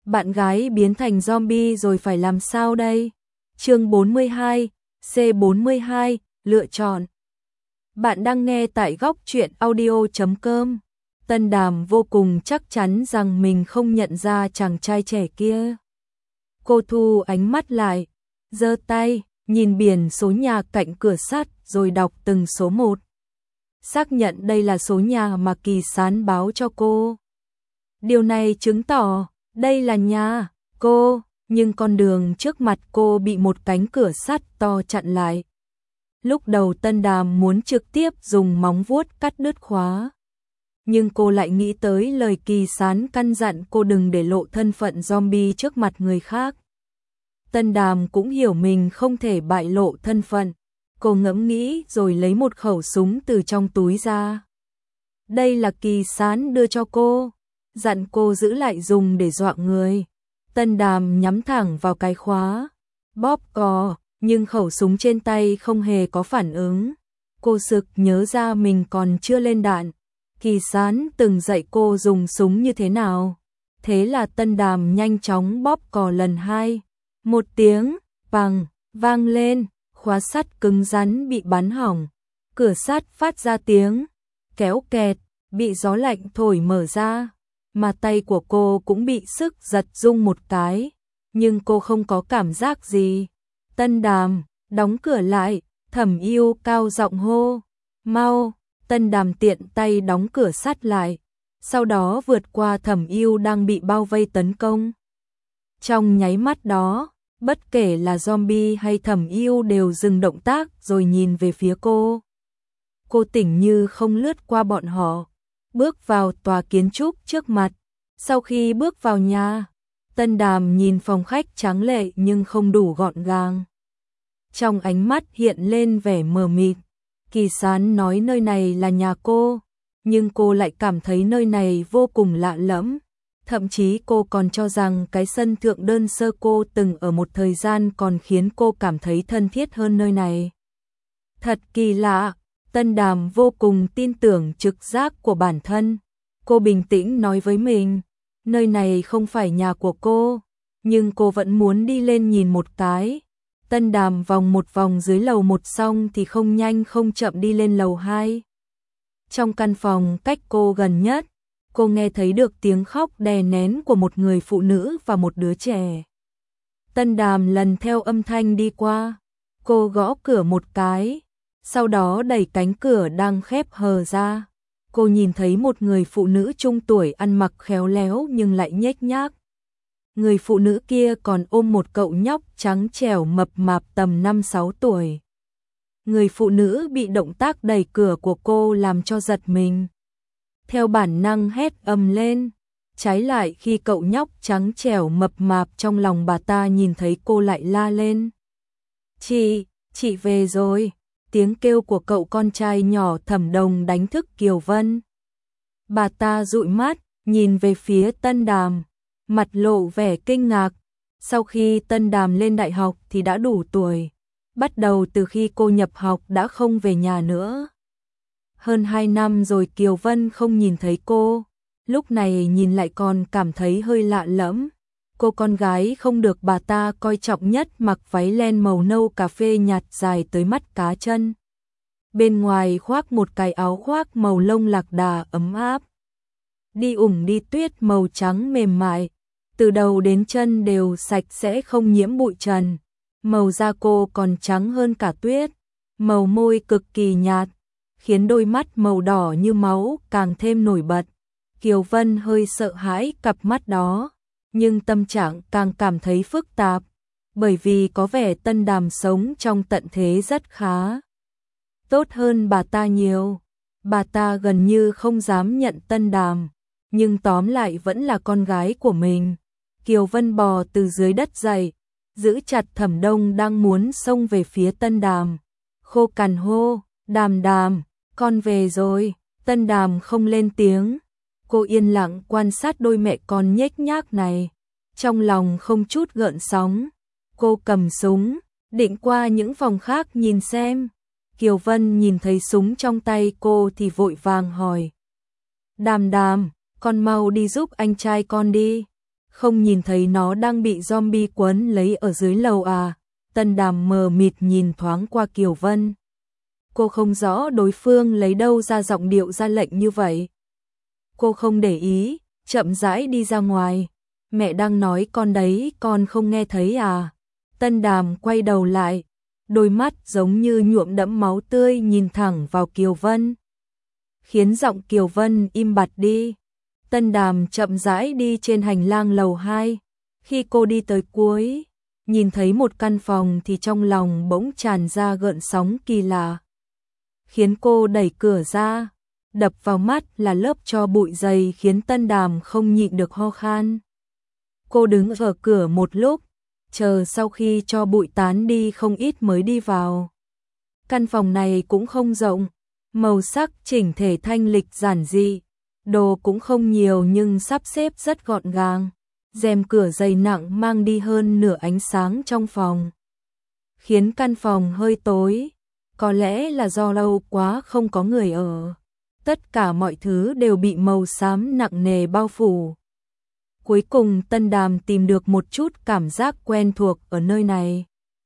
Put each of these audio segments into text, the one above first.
Bạn gái biến thành zombie rồi phải làm sao đây? Chương 42, C42, lựa chọn. Bạn đang nghe tại góc truyện audio.com. Tân Đàm vô cùng chắc chắn rằng mình không nhận ra chàng trai trẻ kia. Cô thu ánh mắt lại, giơ tay, nhìn biển số nhà cạnh cửa sắt rồi đọc từng số một. Xác nhận đây là số nhà mà Kỳ Sán báo cho cô. Điều này chứng tỏ đây là nhà cô, nhưng con đường trước mặt cô bị một cánh cửa sắt to chặn lại. Lúc đầu Tân Đàm muốn trực tiếp dùng móng vuốt cắt đứt khóa, nhưng cô lại nghĩ tới lời Kỳ Sán căn dặn cô đừng để lộ thân phận zombie trước mặt người khác. Tân Đàm cũng hiểu mình không thể bại lộ thân phận. Cô ngẫm nghĩ rồi lấy một khẩu súng từ trong túi ra. Đây là Kỳ Sán đưa cho cô, dặn cô giữ lại dùng để dọa người. Tân Đàm nhắm thẳng vào cái khóa, bóp cò, nhưng khẩu súng trên tay không hề có phản ứng. Cô sực nhớ ra mình còn chưa lên đạn. Kỳ Sán từng dạy cô dùng súng như thế nào. Thế là Tân Đàm nhanh chóng bóp cò lần hai. Một tiếng bằng vang lên, khóa sắt cứng rắn bị bắn hỏng. Cửa sắt phát ra tiếng kéo kẹt, bị gió lạnh thổi mở ra. Mà tay của cô cũng bị sức giật rung một cái, nhưng cô không có cảm giác gì. Tân Đàm, đóng cửa lại, Thẩm Yêu cao giọng hô, mau. Tân Đàm tiện tay đóng cửa sắt lại, sau đó vượt qua Thẩm Yêu đang bị bao vây tấn công. Trong nháy mắt đó, bất kể là zombie hay Thẩm Yêu đều dừng động tác rồi nhìn về phía cô. Cô tỉnh như không lướt qua bọn họ, bước vào tòa kiến trúc trước mặt. Sau khi bước vào nhà, Tân Đàm nhìn phòng khách tráng lệ nhưng không đủ gọn gàng. Trong ánh mắt hiện lên vẻ mờ mịt. Kỳ Sán nói nơi này là nhà cô, nhưng cô lại cảm thấy nơi này vô cùng lạ lẫm. Thậm chí cô còn cho rằng cái sân thượng đơn sơ cô từng ở một thời gian còn khiến cô cảm thấy thân thiết hơn nơi này. Thật kỳ lạ. Tân Đàm vô cùng tin tưởng trực giác của bản thân. Cô bình tĩnh nói với mình, nơi này không phải nhà của cô, nhưng cô vẫn muốn đi lên nhìn một cái. Tân Đàm vòng một vòng dưới lầu 1 xong thì không nhanh không chậm đi lên lầu 2. Trong căn phòng cách cô gần nhất, cô nghe thấy được tiếng khóc đè nén của một người phụ nữ và một đứa trẻ. Tân Đàm lần theo âm thanh đi qua, cô gõ cửa một cái. Sau đó đẩy cánh cửa đang khép hờ ra. Cô nhìn thấy một người phụ nữ trung tuổi ăn mặc khéo léo nhưng lại nhếch nhác. Người phụ nữ kia còn ôm một cậu nhóc trắng trẻo mập mạp tầm 5-6 tuổi. Người phụ nữ bị động tác đẩy cửa của cô làm cho giật mình. Theo bản năng hét ầm lên. Trái lại khi cậu nhóc trắng trẻo mập mạp trong lòng bà ta nhìn thấy cô lại la lên. Chị về rồi. Tiếng kêu của cậu con trai nhỏ Thẩm Đồng đánh thức Kiều Vân. Bà ta dụi mắt, nhìn về phía Tân Đàm, mặt lộ vẻ kinh ngạc. Sau khi Tân Đàm lên đại học thì đã đủ tuổi. Bắt đầu từ khi cô nhập học đã không về nhà nữa. Hơn 2 năm rồi Kiều Vân không nhìn thấy cô. Lúc này nhìn lại còn cảm thấy hơi lạ lẫm. Cô con gái không được bà ta coi trọng nhất mặc váy len màu nâu cà phê nhạt dài tới mắt cá chân. Bên ngoài khoác một cái áo khoác màu lông lạc đà ấm áp. Đi đi tuyết màu trắng mềm mại. Từ đầu đến chân đều sạch sẽ không nhiễm bụi trần. Màu da cô còn trắng hơn cả tuyết. Màu môi cực kỳ nhạt, khiến đôi mắt màu đỏ như máu càng thêm nổi bật. Kiều Vân hơi sợ hãi cặp mắt đó. Nhưng tâm trạng càng cảm thấy phức tạp, bởi vì có vẻ Tân Đàm sống trong tận thế rất khá. Tốt hơn bà ta nhiều. Bà ta gần như không dám nhận Tân Đàm, nhưng tóm lại vẫn là con gái của mình. Kiều Vân bò từ dưới đất dậy, giữ chặt Thẩm Đông đang muốn xông về phía Tân Đàm. Khô cằn hô, Đàm Đàm, con về rồi. Tân Đàm không lên tiếng. Cô yên lặng quan sát đôi mẹ con nhếch nhác này, trong lòng không chút gợn sóng. Cô cầm súng, định qua những phòng khác nhìn xem. Kiều Vân nhìn thấy súng trong tay cô thì vội vàng hỏi. Đàm Đàm, con mau đi giúp anh trai con đi. Không nhìn thấy nó đang bị zombie quấn lấy ở dưới lầu à? Tân Đàm mờ mịt nhìn thoáng qua Kiều Vân. Cô không rõ đối phương lấy đâu ra giọng điệu ra lệnh như vậy. Cô không để ý, chậm rãi đi ra ngoài. Mẹ đang nói con đấy, con không nghe thấy à? Tân Đàm quay đầu lại, đôi mắt giống như nhuộm đẫm máu tươi nhìn thẳng vào Kiều Vân, khiến giọng Kiều Vân im bặt đi. Tân Đàm chậm rãi đi trên hành lang lầu 2. Khi cô đi tới cuối, nhìn thấy một căn phòng thì trong lòng bỗng tràn ra gợn sóng kỳ lạ, khiến cô đẩy cửa ra. Đập vào mắt là lớp tro bụi dày khiến Tân Đàm không nhịn được ho khan. Cô đứng ở cửa một lúc, chờ sau khi tro bụi tán đi không ít mới đi vào. Căn phòng này cũng không rộng, màu sắc chỉnh thể thanh lịch giản dị, đồ cũng không nhiều nhưng sắp xếp rất gọn gàng. Rèm cửa dày nặng mang đi hơn nửa ánh sáng trong phòng, khiến căn phòng hơi tối. Có lẽ là do lâu quá không có người ở. Tất cả mọi thứ đều bị màu xám nặng nề bao phủ. Cuối cùng Tân Đàm tìm được một chút cảm giác quen thuộc ở nơi này.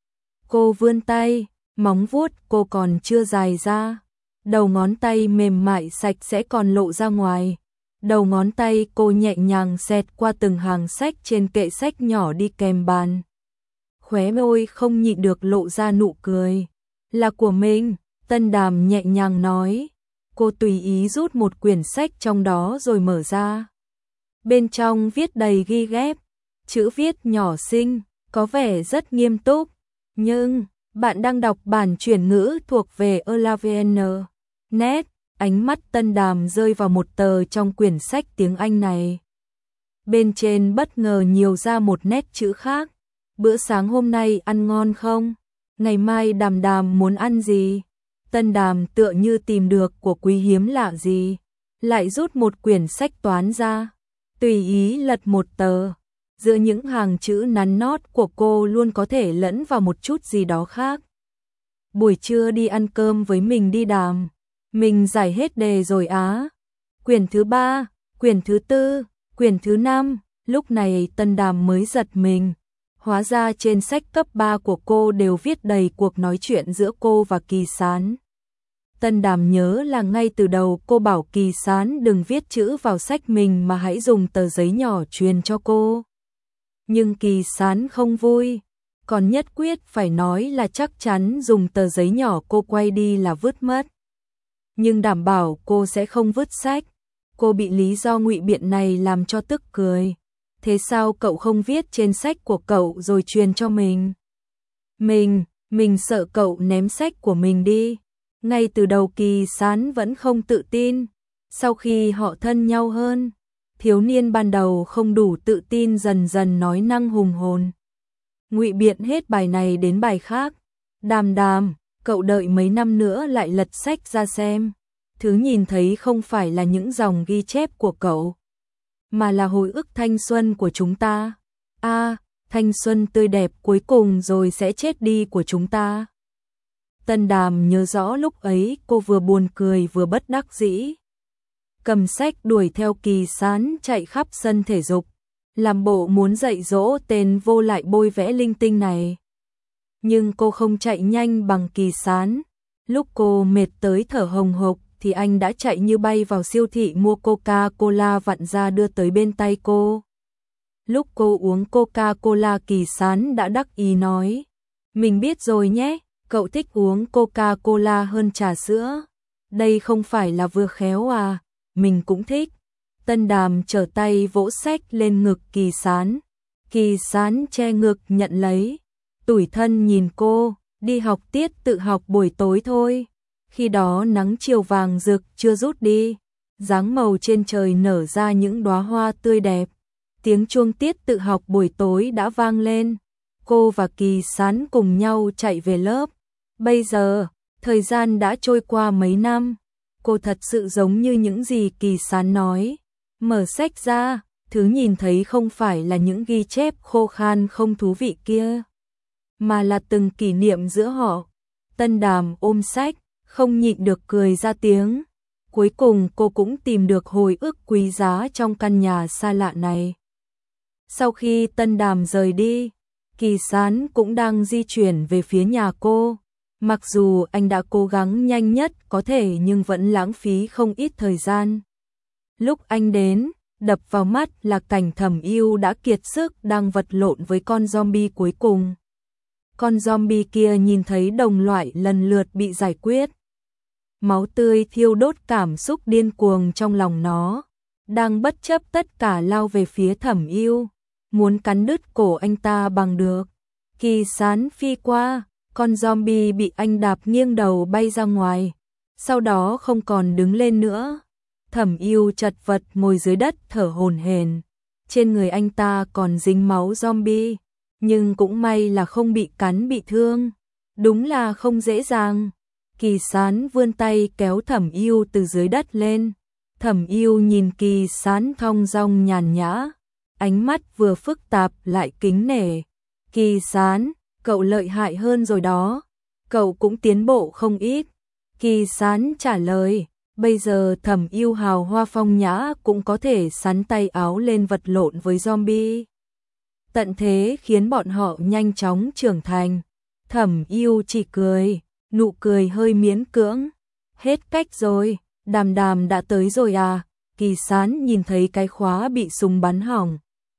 Cô vươn tay, móng vuốt cô còn chưa dài ra. Đầu ngón tay mềm mại sạch sẽ còn lộ ra ngoài. Đầu ngón tay cô nhẹ nhàng xẹt qua từng hàng sách trên kệ sách nhỏ đi kèm bàn. Khóe môi không nhịn được lộ ra nụ cười. Là của mình, Tân Đàm nhẹ nhàng nói. Cô tùy ý rút một quyển sách trong đó rồi mở ra. Bên trong viết đầy ghi ghép, chữ viết nhỏ xinh, có vẻ rất nghiêm túc. Nhưng, bạn đang đọc bản chuyển ngữ thuộc về ELAVN. Net, ánh mắt Tân Đàm rơi vào một tờ trong quyển sách tiếng Anh này. Bên trên bất ngờ nhiều ra một nét chữ khác. Bữa sáng hôm nay ăn ngon không? Ngày mai Đàm Đàm muốn ăn gì? Tân Đàm tựa như tìm được của quý hiếm lạ gì, lại rút một quyển sách toán ra, tùy ý lật một tờ. Giữa những hàng chữ nắn nót của cô luôn có thể lẫn vào một chút gì đó khác. Buổi trưa đi ăn cơm với mình đi Đàm. Mình giải hết đề rồi á. Quyển thứ 3, quyển thứ 4, quyển thứ 5. Lúc này Tân Đàm mới giật mình. Hóa ra trên sách cấp 3 của cô đều viết đầy cuộc nói chuyện giữa cô và Kỳ Sán. Tân Đàm nhớ là ngay từ đầu cô bảo Kỳ Sán đừng viết chữ vào sách mình mà hãy dùng tờ giấy nhỏ truyền cho cô. Nhưng Kỳ Sán không vui, còn nhất quyết phải nói là chắc chắn dùng tờ giấy nhỏ cô quay đi là vứt mất. Nhưng đảm bảo cô sẽ không vứt sách. Cô bị lý do ngụy biện này làm cho tức cười. Thế sao cậu không viết trên sách của cậu rồi truyền cho mình? Mình sợ cậu ném sách của mình đi. Ngay từ đầu Kỳ Sán vẫn không tự tin. Sau khi họ thân nhau hơn, thiếu niên ban đầu không đủ tự tin dần dần nói năng hùng hồn. Ngụy biện hết bài này đến bài khác. Đàm Đàm, cậu đợi mấy năm nữa lại lật sách ra xem. Thứ nhìn thấy không phải là những dòng ghi chép của cậu, mà là hồi ức thanh xuân của chúng ta. Thanh xuân tươi đẹp cuối cùng rồi sẽ chết đi của chúng ta. Tân Đàm nhớ rõ lúc ấy cô vừa buồn cười vừa bất đắc dĩ. Cầm sách đuổi theo Kỳ Sán chạy khắp sân thể dục, làm bộ muốn dạy dỗ tên vô lại bôi vẽ linh tinh này. Nhưng cô không chạy nhanh bằng Kỳ Sán. Lúc cô mệt tới thở hồng hộc thì anh đã chạy như bay vào siêu thị mua Coca-Cola vặn ra đưa tới bên tay cô. Lúc cô uống Coca-Cola Kỳ Sán đã đắc ý nói. Mình biết rồi nhé, cậu thích uống Coca-Cola hơn trà sữa. Đây không phải là vừa khéo à, mình cũng thích. Tân Đàm trở tay vỗ sách lên ngực Kỳ Sán. Kỳ Sán che ngực nhận lấy. Tủi thân nhìn cô, đi học tiết tự học buổi tối thôi. Khi đó nắng chiều vàng rực chưa rút đi, dáng màu trên trời nở ra những đóa hoa tươi đẹp. Tiếng chuông tiết tự học buổi tối đã vang lên. Cô và Kỳ Sán cùng nhau chạy về lớp. Bây giờ, thời gian đã trôi qua mấy năm. Cô thật sự giống như những gì Kỳ Sán nói. Mở sách ra, thứ nhìn thấy không phải là những ghi chép khô khan không thú vị kia, mà là từng kỷ niệm giữa họ. Tân Đàm ôm sách, không nhịn được cười ra tiếng. Cuối cùng cô cũng tìm được hồi ức quý giá trong căn nhà xa lạ này. Sau khi Tân Đàm rời đi, Kỳ Sán cũng đang di chuyển về phía nhà cô. Mặc dù anh đã cố gắng nhanh nhất có thể nhưng vẫn lãng phí không ít thời gian. Lúc anh đến, đập vào mắt là cảnh Thẩm Yêu đã kiệt sức đang vật lộn với con zombie cuối cùng. Con zombie kia nhìn thấy đồng loại lần lượt bị giải quyết. Máu tươi thiêu đốt cảm xúc điên cuồng trong lòng nó, đang bất chấp tất cả lao về phía Thẩm Yêu, muốn cắn đứt cổ anh ta bằng được. Kỳ Sán phi qua, con zombie bị anh đạp nghiêng đầu bay ra ngoài, sau đó không còn đứng lên nữa. Thẩm Yêu chật vật ngồi dưới đất thở hổn hển, trên người anh ta còn dính máu zombie, nhưng cũng may là không bị cắn bị thương. Đúng là không dễ dàng. Kỳ Sán vươn tay kéo Thẩm Yêu từ dưới đất lên. Thẩm Yêu nhìn Kỳ Sán thong dong nhàn nhã, ánh mắt vừa phức tạp lại kính nể. Kỳ Sán, cậu lợi hại hơn rồi đó, cậu cũng tiến bộ không ít. Kỳ Sán trả lời, bây giờ Thẩm Yêu hào hoa phong nhã cũng có thể sắn tay áo lên vật lộn với zombie. Tận thế khiến bọn họ nhanh chóng trưởng thành. Thẩm Yêu chỉ cười, nụ cười hơi miễn cưỡng. Hết cách rồi, Đàm Đàm đã tới rồi à? Kỳ Sán nhìn thấy cái khóa bị súng bắn hỏng,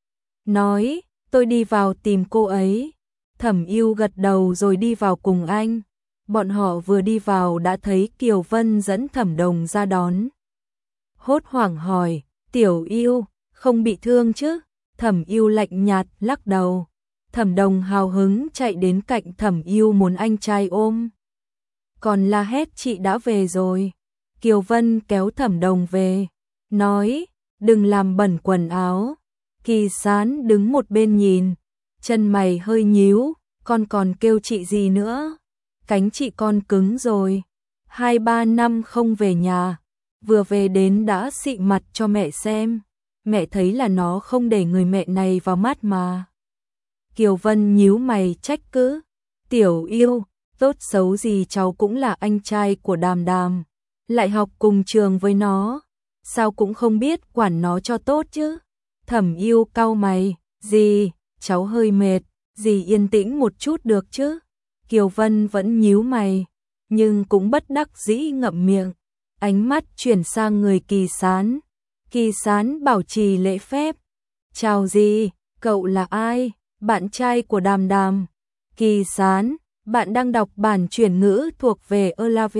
nói, tôi đi vào tìm cô ấy. Thẩm Yêu gật đầu rồi đi vào cùng anh. Bọn họ vừa đi vào đã thấy Kiều Vân dẫn Thẩm Đồng ra đón. Hốt hoảng hỏi, Tiểu Yêu, không bị thương chứ? Thẩm Yêu lạnh nhạt lắc đầu. Thẩm Đồng hào hứng chạy đến cạnh Thẩm Yêu muốn anh trai ôm. Còn la hét chị đã về rồi. Kiều Vân kéo Thẩm Đồng về, nói, đừng làm bẩn quần áo. Kỳ Sán đứng một bên nhìn, chân mày hơi nhíu, con còn kêu chị gì nữa? Cánh chị con cứng rồi, 2-3 năm không về nhà, vừa về đến đã xị mặt cho mẹ xem. Mẹ thấy là nó không để người mẹ này vào mắt mà. Kiều Vân nhíu mày trách cứ, Tiểu Yêu, tốt xấu gì cháu cũng là anh trai của Đàm Đàm, lại học cùng trường với nó, sao cũng không biết quản nó cho tốt chứ. Thẩm Yêu cau mày, dì, cháu hơi mệt, dì yên tĩnh một chút được chứ. Kiều Vân vẫn nhíu mày, nhưng cũng bất đắc dĩ ngậm miệng, ánh mắt chuyển sang người Kỳ Sán. Kỳ Sán bảo trì lễ phép, chào dì, cậu là ai? Bạn trai của Đàm Đàm. Kỳ Sán, bạn đang đọc bản chuyển ngữ thuộc về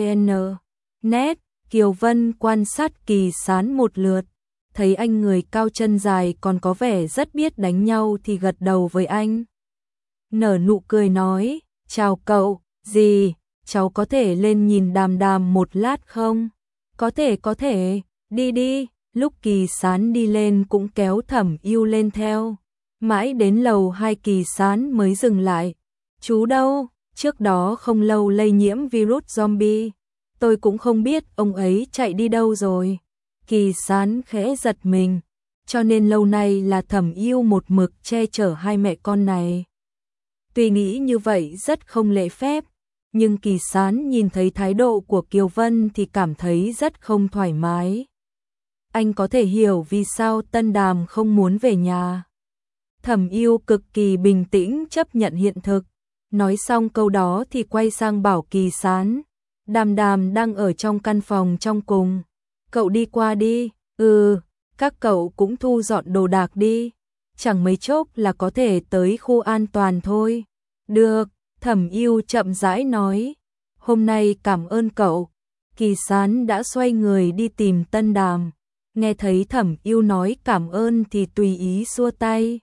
ELAVN.net. Kiều Vân quan sát Kỳ Sán một lượt, thấy anh người cao chân dài còn có vẻ rất biết đánh nhau thì gật đầu với anh. Nở nụ cười nói, chào cậu, dì, cháu có thể lên nhìn Đàm Đàm một lát không? Có thể, đi đi. Lúc Kỳ Sán đi lên cũng kéo Thẩm Yêu lên theo. Mãi đến lầu 2 Kỳ Sán mới dừng lại. Chú đâu? Trước đó không lâu lây nhiễm virus zombie. Tôi cũng không biết ông ấy chạy đi đâu rồi. Kỳ Sán khẽ giật mình. Cho nên lâu nay là Thẩm Yêu một mực che chở hai mẹ con này. Tuy nghĩ như vậy rất không lễ phép, nhưng Kỳ Sán nhìn thấy thái độ của Kiều Vân thì cảm thấy rất không thoải mái. Anh có thể hiểu vì sao Tân Đàm không muốn về nhà. Thẩm Yêu cực kỳ bình tĩnh chấp nhận hiện thực. Nói xong câu đó thì quay sang bảo Kỳ Sán, Đàm Đàm đang ở trong căn phòng trong cùng. Cậu đi qua đi. Các cậu cũng thu dọn đồ đạc đi. Chẳng mấy chốc là có thể tới khu an toàn thôi. Được, Thẩm Yêu chậm rãi nói. Hôm nay cảm ơn cậu. Kỳ Sán đã xoay người đi tìm Tân Đàm. Nghe thấy Thẩm Yêu nói cảm ơn thì tùy ý xua tay.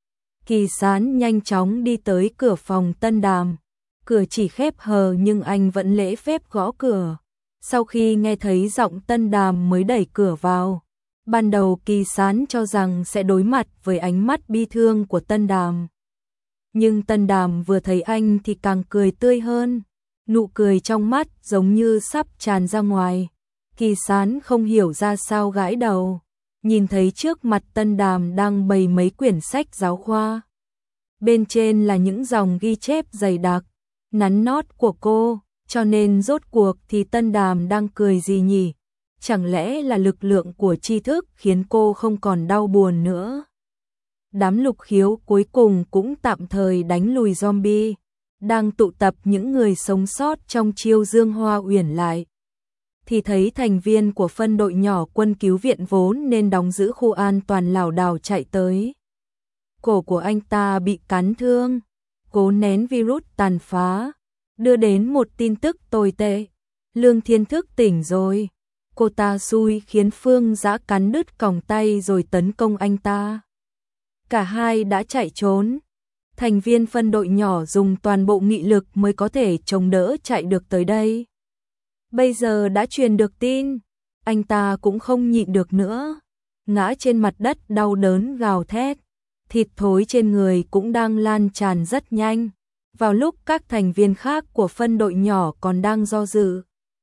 Kỳ Sán nhanh chóng đi tới cửa phòng Tân Đàm. Cửa chỉ khép hờ nhưng anh vẫn lễ phép gõ cửa. Sau khi nghe thấy giọng Tân Đàm mới đẩy cửa vào. Ban đầu Kỳ Sán cho rằng sẽ đối mặt với ánh mắt bi thương của Tân Đàm. Nhưng Tân Đàm vừa thấy anh thì càng cười tươi hơn. Nụ cười trong mắt giống như sắp tràn ra ngoài. Kỳ Sán không hiểu ra sao gãi đầu. Nhìn thấy trước mặt Tân Đàm đang bày mấy quyển sách giáo khoa. Bên trên là những dòng ghi chép dày đặc, nắn nót của cô, cho nên rốt cuộc thì Tân Đàm đang cười gì nhỉ? Chẳng lẽ là lực lượng của tri thức khiến cô không còn đau buồn nữa? đám Lục Khiếu cuối cùng cũng tạm thời đánh lùi zombie, đang tụ tập những người sống sót trong Chiêu Dương Hoa Uyển lại. Thì thấy thành viên của phân đội nhỏ quân cứu viện vốn nên đóng giữ khu an toàn lảo đảo chạy tới. Cổ của anh ta bị cắn thương, cố nén virus tàn phá, đưa đến một tin tức tồi tệ. Lương Thiên thức tỉnh rồi. Cô ta xui khiến Phương Dã cắn đứt còng tay rồi tấn công anh ta. Cả hai đã chạy trốn. Thành viên phân đội nhỏ dùng toàn bộ nghị lực mới có thể chống đỡ chạy được tới đây. Bây giờ đã truyền được tin, anh ta cũng không nhịn được nữa, ngã trên mặt đất đau đớn gào thét, thịt thối trên người cũng đang lan tràn rất nhanh. Vào lúc các thành viên khác của phân đội nhỏ còn đang do dự,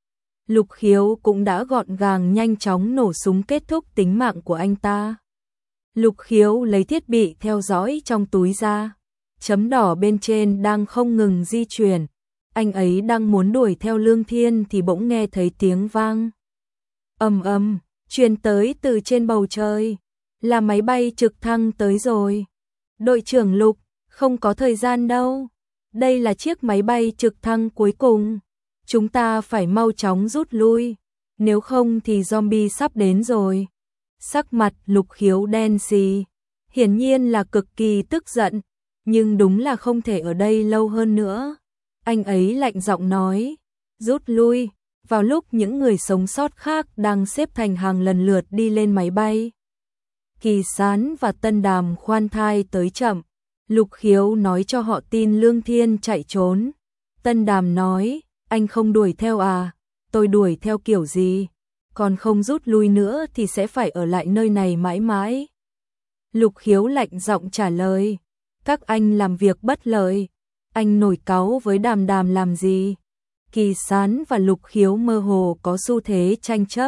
Lục Khiếu cũng đã gọn gàng nhanh chóng nổ súng kết thúc tính mạng của anh ta. Lục Khiếu lấy thiết bị theo dõi trong túi ra, chấm đỏ bên trên đang không ngừng di chuyển. Anh ấy đang muốn đuổi theo Lương Thiên thì bỗng nghe thấy tiếng vang ầm ầm truyền tới từ trên bầu trời, là máy bay trực thăng tới rồi. Đội trưởng Lục, không có thời gian đâu. Đây là chiếc máy bay trực thăng cuối cùng. Chúng ta phải mau chóng rút lui, nếu không thì zombie sắp đến rồi. Sắc mặt Lục Khiếu đen xì, hiển nhiên là cực kỳ tức giận, nhưng đúng là không thể ở đây lâu hơn nữa. Anh ấy lạnh giọng nói, rút lui, vào lúc những người sống sót khác đang xếp thành hàng lần lượt đi lên máy bay. Kỳ Sán và Tân Đàm khoan thai tới chậm, Lục Khiếu nói cho họ tin Lương Thiên chạy trốn. Tân Đàm nói, anh không đuổi theo à, tôi đuổi theo kiểu gì, còn không rút lui nữa thì sẽ phải ở lại nơi này mãi mãi. Lục Khiếu lạnh giọng trả lời, các anh làm việc bất lợi, anh nổi cáu với Đàm Đàm làm gì? Kỳ Sán và Lục Khiếu mơ hồ có xu thế tranh chấp.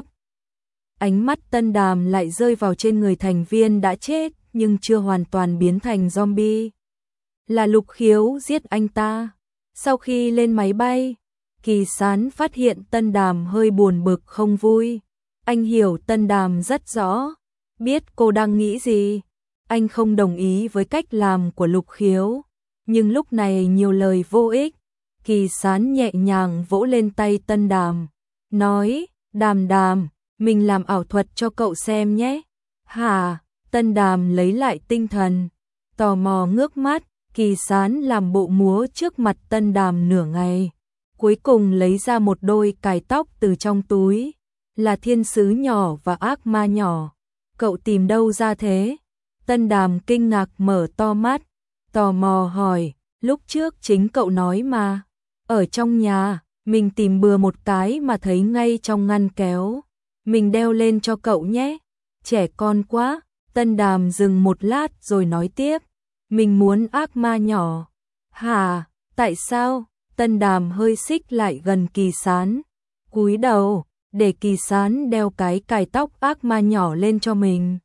Ánh mắt Tân Đàm lại rơi vào trên người thành viên đã chết nhưng chưa hoàn toàn biến thành zombie. Là Lục Khiếu giết anh ta. Sau khi lên máy bay, Kỳ Sán phát hiện Tân Đàm hơi buồn bực không vui. Anh hiểu Tân Đàm rất rõ, biết cô đang nghĩ gì. Anh không đồng ý với cách làm của Lục Khiếu, nhưng lúc này nhiều lời vô ích. Kỳ Sán nhẹ nhàng vỗ lên tay Tân Đàm, nói, Đàm Đàm, mình làm ảo thuật cho cậu xem nhé. Hả? Tân Đàm lấy lại tinh thần, tò mò ngước mắt. Kỳ Sán làm bộ múa trước mặt Tân Đàm nửa ngày, cuối cùng lấy ra một đôi cài tóc từ trong túi, là thiên sứ nhỏ và ác ma nhỏ. Cậu tìm đâu ra thế? Tân Đàm kinh ngạc mở to mắt, tò mò hỏi, lúc trước chính cậu nói mà. Ở trong nhà, mình tìm bừa một cái mà thấy ngay trong ngăn kéo. Mình đeo lên cho cậu nhé. Trẻ con quá. Tân Đàm dừng một lát rồi nói tiếp, mình muốn ác ma nhỏ. Hả? Tại sao? Tân Đàm hơi xích lại gần Kỳ Sán, cúi đầu, để Kỳ Sán đeo cái cài tóc ác ma nhỏ lên cho mình.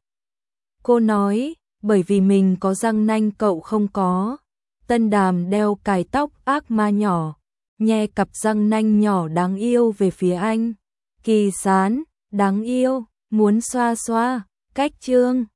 Cô nói, bởi vì mình có răng nanh cậu không có. Tân Đàm đeo cài tóc ác ma nhỏ, nhe cặp răng nanh nhỏ đáng yêu về phía anh. Kỳ Sán, đáng yêu, muốn xoa xoa, cách chương.